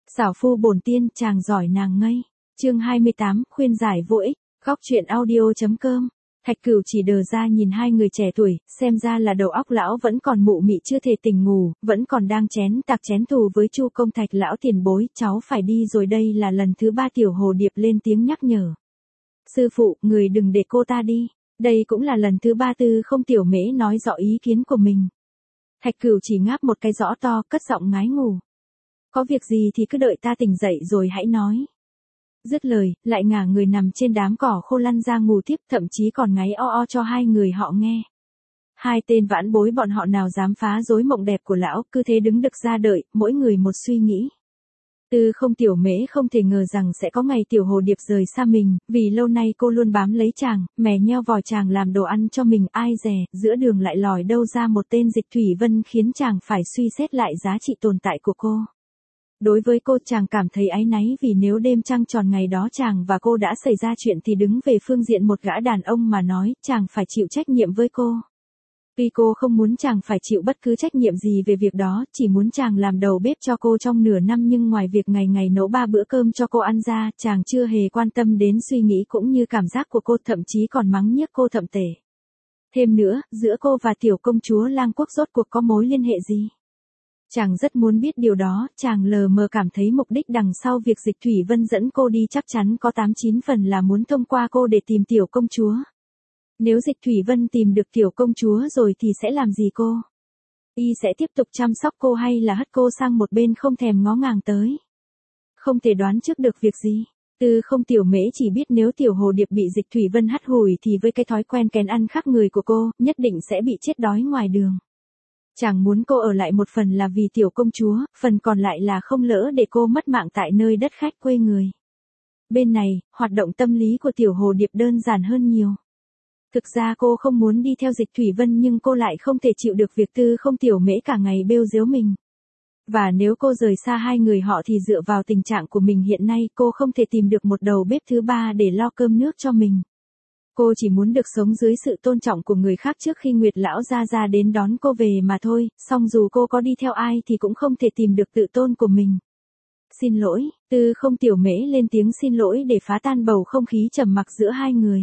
Xảo phu bổn tiên, chàng giỏi nàng ngây. Chương 28, khuyên giải vô ích. Góc truyện audio.com. Thạch Cửu chỉ đờ ra nhìn hai người trẻ tuổi, xem ra là đầu óc lão vẫn còn mụ mị chưa thể tỉnh ngủ, vẫn còn đang chén thù với Chu Công Thạch lão tiền bối, cháu phải đi rồi, đây là lần thứ 3 Tiểu Hồ Điệp lên tiếng nhắc nhở. Sư phụ, người đừng để cô ta đi. Đây cũng là lần thứ 3 Tư Không Tiểu Mễ nói rõ ý kiến của mình. Thạch Cửu chỉ ngáp một cái rõ to, cất giọng ngái ngủ. Có việc gì thì cứ đợi ta tỉnh dậy rồi hãy nói. Dứt lời, lại ngả người nằm trên đám cỏ khô lăn ra ngủ tiếp, thậm chí còn ngáy o o cho hai người họ nghe. Hai tên vãn bối bọn họ nào dám phá rối mộng đẹp của lão, cứ thế đứng đực ra đợi, mỗi người một suy nghĩ. Tư Không Tiểu Mễ không thể ngờ rằng sẽ có ngày Tiểu Hồ Điệp rời xa mình, vì lâu nay cô luôn bám lấy chàng, mè nheo vòi chàng làm đồ ăn cho mình, ai dè, giữa đường lại lòi đâu ra một tên Dịch Thủy Vân khiến chàng phải suy xét lại giá trị tồn tại của cô. Đối với cô, chàng cảm thấy áy náy vì nếu đêm trăng tròn ngày đó chàng và cô đã xảy ra chuyện thì đứng về phương diện một gã đàn ông mà nói, chàng phải chịu trách nhiệm với cô. Tuy cô không muốn chàng phải chịu bất cứ trách nhiệm gì về việc đó, chỉ muốn chàng làm đầu bếp cho cô trong nửa năm, nhưng ngoài việc ngày ngày nấu 3 bữa cơm cho cô ăn ra, chàng chưa hề quan tâm đến suy nghĩ cũng như cảm giác của cô, thậm chí còn mắng nhiếc cô thậm tệ. Thêm nữa, giữa cô và tiểu công chúa Lang Quốc rốt cuộc có mối liên hệ gì? Chàng rất muốn biết điều đó, chàng lờ mờ cảm thấy mục đích đằng sau việc Dịch Thủy Vân dẫn cô đi chắc chắn có 8-9 phần là muốn thông qua cô để tìm tiểu công chúa. Nếu Dịch Thủy Vân tìm được tiểu công chúa rồi thì sẽ làm gì cô? Y sẽ tiếp tục chăm sóc cô hay là hất cô sang một bên không thèm ngó ngàng tới? Không thể đoán trước được việc gì. Tư Không Tiểu Mễ chỉ biết nếu Tiểu Hồ Điệp bị Dịch Thủy Vân hắt hủi thì với cái thói quen kén ăn khác người của cô, nhất định sẽ bị chết đói ngoài đường. Chàng muốn cô ở lại một phần là vì tiểu công chúa, phần còn lại là không lỡ để cô mất mạng tại nơi đất khách quê người. Bên này, hoạt động tâm lý của Tiểu Hồ Điệp đơn giản hơn nhiều. Thực ra cô không muốn đi theo Dịch Thủy Vân nhưng cô lại không thể chịu được việc Tư Không Tiểu Mễ cả ngày bêu giếu mình. Và nếu cô rời xa hai người họ thì dựa vào tình trạng của mình hiện nay cô không thể tìm được một đầu bếp thứ ba để lo cơm nước cho mình. Cô chỉ muốn được sống dưới sự tôn trọng của người khác trước khi Nguyệt Lão Gia đến đón cô về mà thôi, song dù cô có đi theo ai thì cũng không thể tìm được tự tôn của mình. Xin lỗi, Tư Không Tiểu Mễ lên tiếng xin lỗi để phá tan bầu không khí trầm mặc giữa hai người.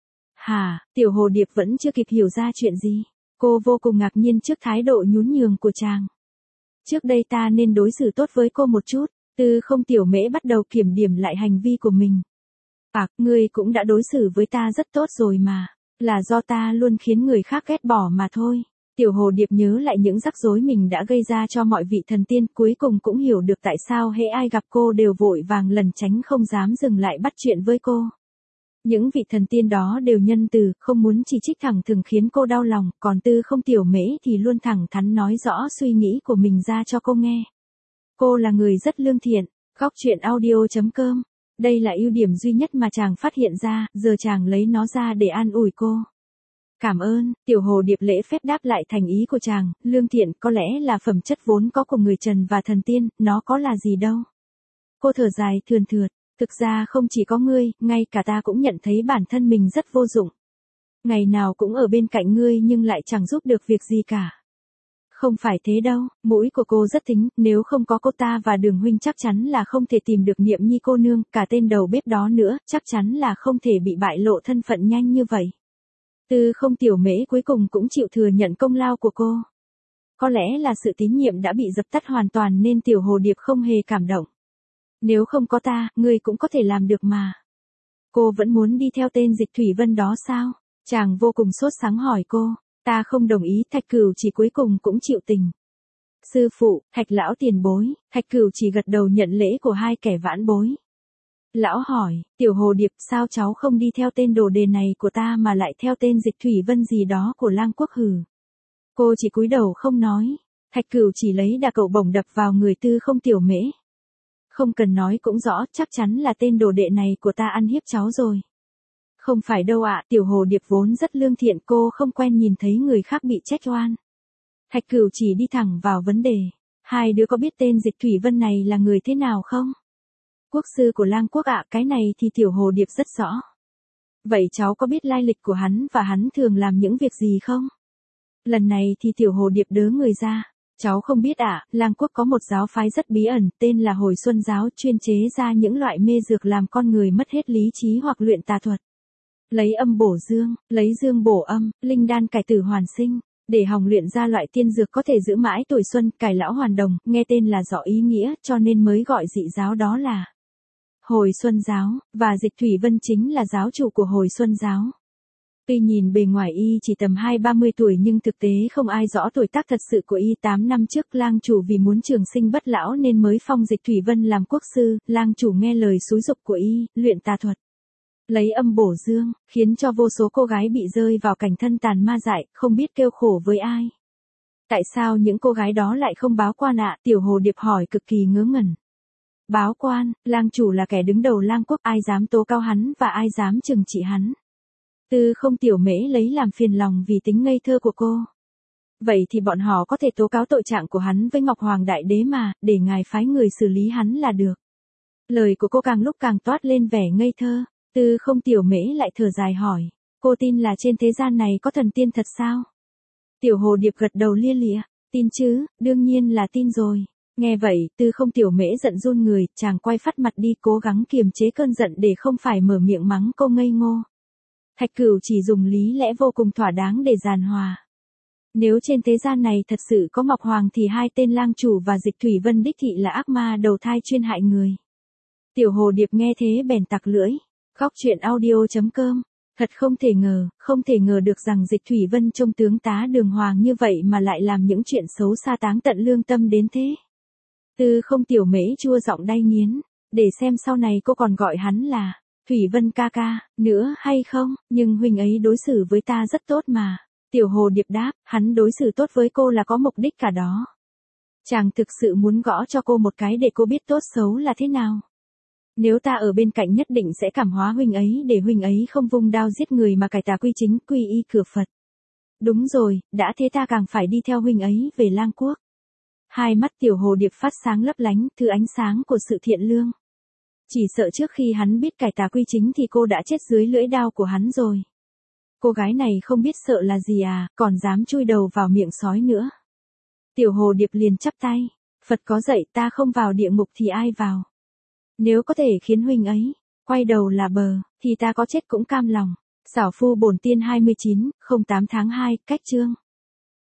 Hả, Tiểu Hồ Điệp vẫn chưa kịp hiểu ra chuyện gì. Cô vô cùng ngạc nhiên trước thái độ nhún nhường của chàng. Trước đây ta nên đối xử tốt với cô một chút. Tư Không Tiểu Mễ bắt đầu kiểm điểm lại hành vi của mình. Ngươi cũng đã đối xử với ta rất tốt rồi mà. Là do ta luôn khiến người khác ghét bỏ mà thôi. Tiểu Hồ Điệp nhớ lại những rắc rối mình đã gây ra cho mọi vị thần tiên, cuối cùng cũng hiểu được tại sao hễ ai gặp cô đều vội vàng lẩn tránh không dám dừng lại bắt chuyện với cô. Những vị thần tiên đó đều nhân từ, không muốn chỉ trích thẳng thừng khiến cô đau lòng, còn Tư Không Tiểu Mễ thì luôn thẳng thắn nói rõ suy nghĩ của mình ra cho cô nghe. Cô là người rất lương thiện. Góc truyện audio.com. Đây là ưu điểm duy nhất mà chàng phát hiện ra, giờ chàng lấy nó ra để an ủi cô. Cảm ơn, Tiểu Hồ Điệp lễ phép đáp lại thành ý của chàng, lương thiện có lẽ là phẩm chất vốn có của người trần và thần tiên, nó có là gì đâu. Cô thở dài thườn thượt, thực ra không chỉ có ngươi, ngay cả ta cũng nhận thấy bản thân mình rất vô dụng. Ngày nào cũng ở bên cạnh ngươi nhưng lại chẳng giúp được việc gì cả. Không phải thế đâu, mũi của cô rất thính, nếu không có cô ta và Đường huynh chắc chắn là không thể tìm được Niệm Nhi cô nương, cả tên đầu bếp đó nữa, chắc chắn là không thể bị bại lộ thân phận nhanh như vậy. Tư Không Tiểu Mễ cuối cùng cũng chịu thừa nhận công lao của cô. Có lẽ là sự tín nhiệm đã bị dập tắt hoàn toàn nên Tiểu Hồ Điệp không hề cảm động. Nếu không có ta, ngươi cũng có thể làm được mà. Cô vẫn muốn đi theo tên Dịch Thủy Vân đó sao? Chàng vô cùng sốt sắng hỏi cô. Ta không đồng ý, Thạch Cửu chỉ cuối cùng cũng chịu tình. Sư phụ, Thạch lão tiền bối. Thạch Cửu chỉ gật đầu nhận lễ của hai kẻ vãn bối. Lão hỏi, Tiểu Hồ Điệp, sao cháu không đi theo tên đồ đề này của ta mà lại theo tên Dịch Thủy Vân gì đó của Lang Quốc hử? Cô chỉ cúi đầu không nói. Thạch Cửu chỉ lấy đà cậu bổng đập vào người Tư Không Tiểu Mễ. Không cần nói cũng rõ, chắc chắn là tên đồ đệ này của ta ăn hiếp cháu rồi. Không phải đâu ạ, Tiểu Hồ Điệp vốn rất lương thiện, cô không quen nhìn thấy người khác bị trách oan. Thạch Cửu chỉ đi thẳng vào vấn đề. Hai đứa có biết tên Dịch Thủy Vân này là người thế nào không? Quốc sư của Lang Quốc ạ, cái này thì Tiểu Hồ Điệp rất rõ. Vậy cháu có biết lai lịch của hắn và hắn thường làm những việc gì không? Lần này thì Tiểu Hồ Điệp đớ người ra. Cháu không biết ạ, Lang Quốc có một giáo phái rất bí ẩn, tên là Hồi Xuân giáo, chuyên chế ra những loại mê dược làm con người mất hết lý trí hoặc luyện tà thuật. Lấy âm bổ dương, lấy dương bổ âm, linh đan cải tử hoàn sinh, để hòng luyện ra loại tiên dược có thể giữ mãi tuổi xuân, cải lão hoàn đồng, nghe tên là rõ ý nghĩa, cho nên mới gọi dị giáo đó là Hồi Xuân giáo, và Dịch Thủy Vân chính là giáo chủ của Hồi Xuân giáo. Tuy nhìn bề ngoài y chỉ tầm 20-30 tuổi nhưng thực tế không ai rõ tuổi tác thật sự của y. 8 năm trước Lang chủ vì muốn trường sinh bất lão nên mới phong Dịch Thủy Vân làm quốc sư, Lang chủ nghe lời xúi giục của y, luyện tà thuật. Lấy âm bổ dương, khiến cho vô số cô gái bị rơi vào cảnh thân tàn ma dại, không biết kêu khổ với ai. Tại sao những cô gái đó lại không báo quan ạ? Tiểu Hồ Điệp hỏi cực kỳ ngớ ngẩn. Báo quan, Lang chủ là kẻ đứng đầu Lang Quốc, ai dám tố cao hắn và ai dám trừng trị hắn. Tư Không Tiểu Mễ lấy làm phiền lòng vì tính ngây thơ của cô. Vậy thì bọn họ có thể tố cáo tội trạng của hắn với Ngọc Hoàng Đại Đế mà, để ngài phái người xử lý hắn là được. Lời của cô càng lúc càng toát lên vẻ ngây thơ. Tư Không Tiểu Mễ lại thở dài hỏi, cô tin là trên thế gian này có thần tiên thật sao? Tiểu Hồ Điệp gật đầu lia lịa, tin chứ, đương nhiên là tin rồi. Nghe vậy, Tư Không Tiểu Mễ giận run người, chàng quay phắt mặt đi cố gắng kiềm chế cơn giận để không phải mở miệng mắng cô ngây ngô. Thạch Cửu chỉ dùng lý lẽ vô cùng thỏa đáng để giàn hòa. Nếu trên thế gian này thật sự có Ngọc Hoàng thì hai tên Lang chủ và Dịch Thủy Vân đích thị là ác ma đầu thai chuyên hại người. Tiểu Hồ Điệp nghe thế bèn tặc lưỡi. Góc truyện audio.com. Thật không thể ngờ được rằng Dịch Thủy Vân trông tướng tá đường hoàng như vậy mà lại làm những chuyện xấu xa táng tận lương tâm đến thế. Tư Không Tiểu Mễ chua giọng đay nghiến, để xem sau này cô còn gọi hắn là Thủy Vân ca ca nữa hay không, nhưng huynh ấy đối xử với ta rất tốt mà. Tiểu Hồ Điệp đáp, hắn đối xử tốt với cô là có mục đích cả đó. Chàng thực sự muốn gõ cho cô một cái để cô biết tốt xấu là thế nào. Nếu ta ở bên cạnh nhất định sẽ cảm hóa huynh ấy để huynh ấy không vung đao giết người mà cải tà quy chính, quy y cửa Phật. Đúng rồi, đã thế ta càng phải đi theo huynh ấy về Lang Quốc. Hai mắt Tiểu Hồ Điệp phát sáng lấp lánh, thứ ánh sáng của sự thiện lương. Chỉ sợ trước khi hắn biết cải tà quy chính thì cô đã chết dưới lưỡi đao của hắn rồi. Cô gái này không biết sợ là gì à, còn dám chui đầu vào miệng sói nữa. Tiểu Hồ Điệp liền chắp tay, Phật có dạy ta không vào địa ngục thì ai vào. Nếu có thể khiến huynh ấy quay đầu là bờ, thì ta có chết cũng cam lòng. Xảo Phu Bổn Tiên 29, 08 tháng 2, cách chương.